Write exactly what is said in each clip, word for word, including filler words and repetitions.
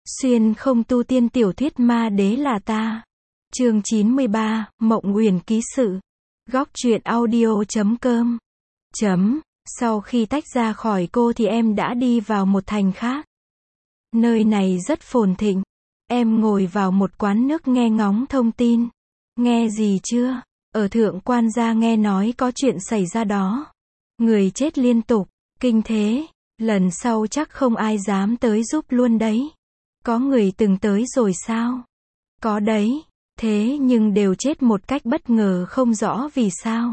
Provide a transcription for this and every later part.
Xuyên không tu tiên tiểu thuyết ma đế là ta. Chương chín mươi ba, Mộng Uyển ký sự. Góc truyện audio chấm com. Chấm. Sau khi tách ra khỏi cô thì em đã đi vào một thành khác. Nơi này rất phồn thịnh. Em ngồi vào một quán nước nghe ngóng thông tin. Nghe gì chưa? Ở Thượng Quan gia nghe nói có chuyện xảy ra đó. Người chết liên tục. Kinh thế. Lần sau chắc không ai dám tới giúp luôn đấy. Có người từng tới rồi sao? Có đấy. Thế nhưng đều chết một cách bất ngờ không rõ vì sao.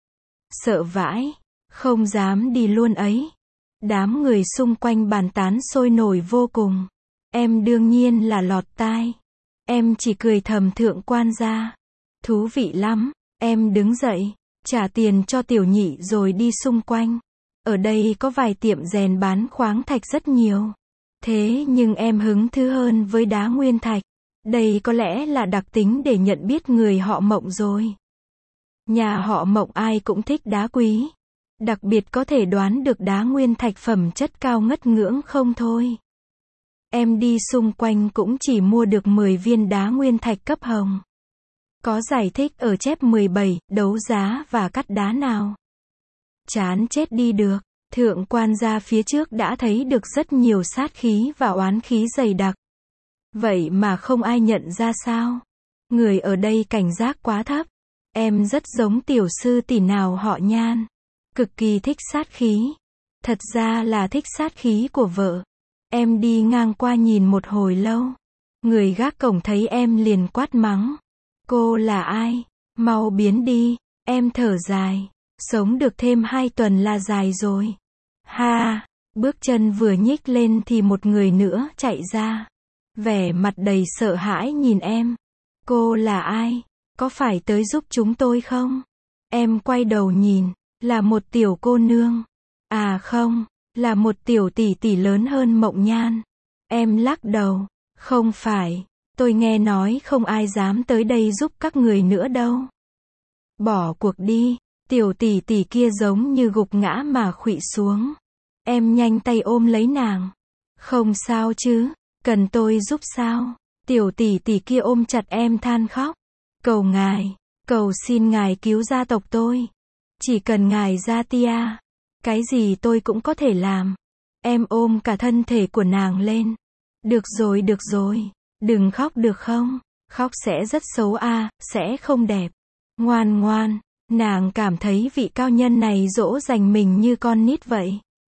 Sợ vãi. Không dám đi luôn ấy. Đám người xung quanh bàn tán sôi nổi vô cùng. Em đương nhiên là lọt tai. Em chỉ cười thầm Thượng Quan gia. Thú vị lắm. Em đứng dậy, trả tiền cho tiểu nhị rồi đi xung quanh. Ở đây có vài tiệm rèn bán khoáng thạch rất nhiều. Thế nhưng em hứng thú hơn với đá nguyên thạch. Đây có lẽ là đặc tính để nhận biết người họ Mộng rồi. Nhà họ Mộng ai cũng thích đá quý. Đặc biệt có thể đoán được đá nguyên thạch phẩm chất cao ngất ngưỡng không thôi. Em đi xung quanh cũng chỉ mua được mười viên đá nguyên thạch cấp hồng. Có giải thích ở chép mười bảy, đấu giá và cắt đá nào. Chán chết đi được. Thượng Quan gia phía trước đã thấy được rất nhiều sát khí và oán khí dày đặc. Vậy mà không ai nhận ra sao? Người ở đây cảnh giác quá thấp. Em rất giống tiểu sư tỷ nào họ Nhan. Cực kỳ thích sát khí. Thật ra là thích sát khí của vợ. Em đi ngang qua nhìn một hồi lâu. Người gác cổng thấy em liền quát mắng. Cô là ai? Mau biến đi. Em thở dài. Sống được thêm hai tuần là dài rồi. Ha! Bước chân vừa nhích lên thì một người nữa chạy ra. Vẻ mặt đầy sợ hãi nhìn em. Cô là ai? Có phải tới giúp chúng tôi không? Em quay đầu nhìn. Là một tiểu cô nương. À không, là một tiểu tỷ tỷ lớn hơn Mộng Nhan. Em lắc đầu. Không phải. Tôi nghe nói không ai dám tới đây giúp các người nữa đâu. Bỏ cuộc đi. Tiểu tỷ tỷ kia giống như gục ngã mà khuỵu xuống. Em nhanh tay ôm lấy nàng. Không sao chứ, cần tôi giúp sao? Tiểu tỷ tỷ kia ôm chặt em than khóc. Cầu ngài, cầu xin ngài cứu gia tộc tôi. Chỉ cần ngài ra tia, cái gì tôi cũng có thể làm. Em ôm cả thân thể của nàng lên. Được rồi được rồi, đừng khóc được không? Khóc sẽ rất xấu à, sẽ không đẹp. Ngoan ngoan. Nàng cảm thấy vị cao nhân này dỗ dành mình như con nít vậy.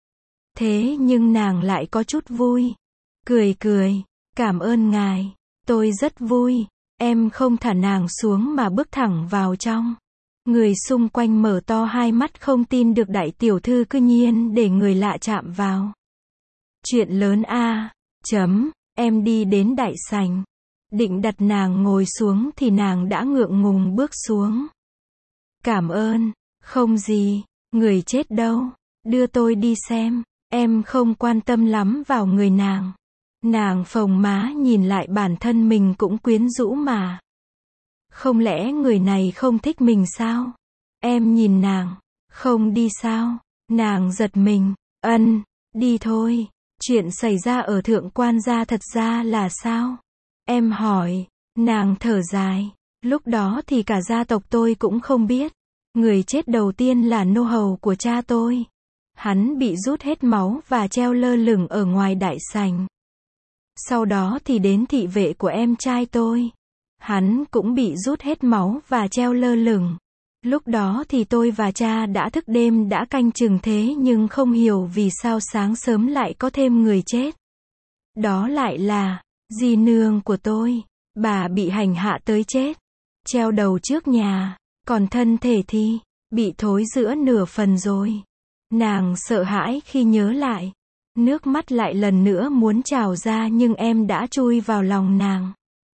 Thế nhưng nàng lại có chút vui. Cười cười. Cảm ơn ngài. Tôi rất vui. Em không thả nàng xuống mà bước thẳng vào trong. Người xung quanh mở to hai mắt không tin được đại tiểu thư cư nhiên để người lạ chạm vào. Chuyện lớn a. Chấm. Em đi đến đại sảnh. Định đặt nàng ngồi xuống thì nàng đã ngượng ngùng bước xuống. Cảm ơn. Không gì. Người chết đâu? Đưa tôi đi xem. Em không quan tâm lắm vào người nàng. Nàng phồng má nhìn lại bản thân mình cũng quyến rũ mà. Không lẽ người này không thích mình sao? Em nhìn nàng. Không đi sao? Nàng giật mình. Ân. Đi thôi. Chuyện xảy ra ở Thượng Quan gia thật ra là sao? Em hỏi. Nàng thở dài. Lúc đó thì cả gia tộc tôi cũng không biết. Người chết đầu tiên là nô hầu của cha tôi. Hắn bị rút hết máu và treo lơ lửng ở ngoài đại sảnh. Sau đó thì đến thị vệ của em trai tôi. Hắn cũng bị rút hết máu và treo lơ lửng. Lúc đó thì tôi và cha đã thức đêm đã canh chừng thế nhưng không hiểu vì sao sáng sớm lại có thêm người chết. Đó lại là dì nương của tôi. Bà bị hành hạ tới chết. Treo đầu trước nhà. Còn thân thể thì bị thối giữa nửa phần rồi. Nàng sợ hãi khi nhớ lại. Nước mắt lại lần nữa muốn trào ra nhưng em đã chui vào lòng nàng.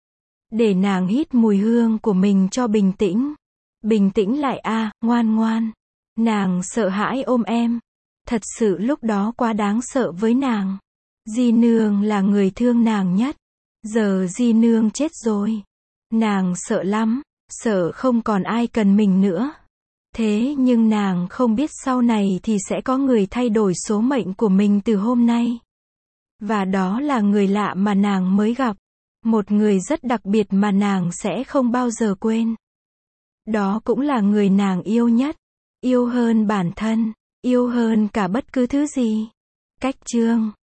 Để nàng hít mùi hương của mình cho bình tĩnh. Bình tĩnh lại a, ngoan ngoan. Nàng sợ hãi ôm em. Thật sự lúc đó quá đáng sợ với nàng. Di nương là người thương nàng nhất. Giờ di nương chết rồi. Nàng sợ lắm. Sợ không còn ai cần mình nữa. Thế nhưng nàng không biết sau này thì sẽ có người thay đổi số mệnh của mình từ hôm nay. Và đó là người lạ mà nàng mới gặp. Một người rất đặc biệt mà nàng sẽ không bao giờ quên. Đó cũng là người nàng yêu nhất. Yêu hơn bản thân. Yêu hơn cả bất cứ thứ gì. Cách chương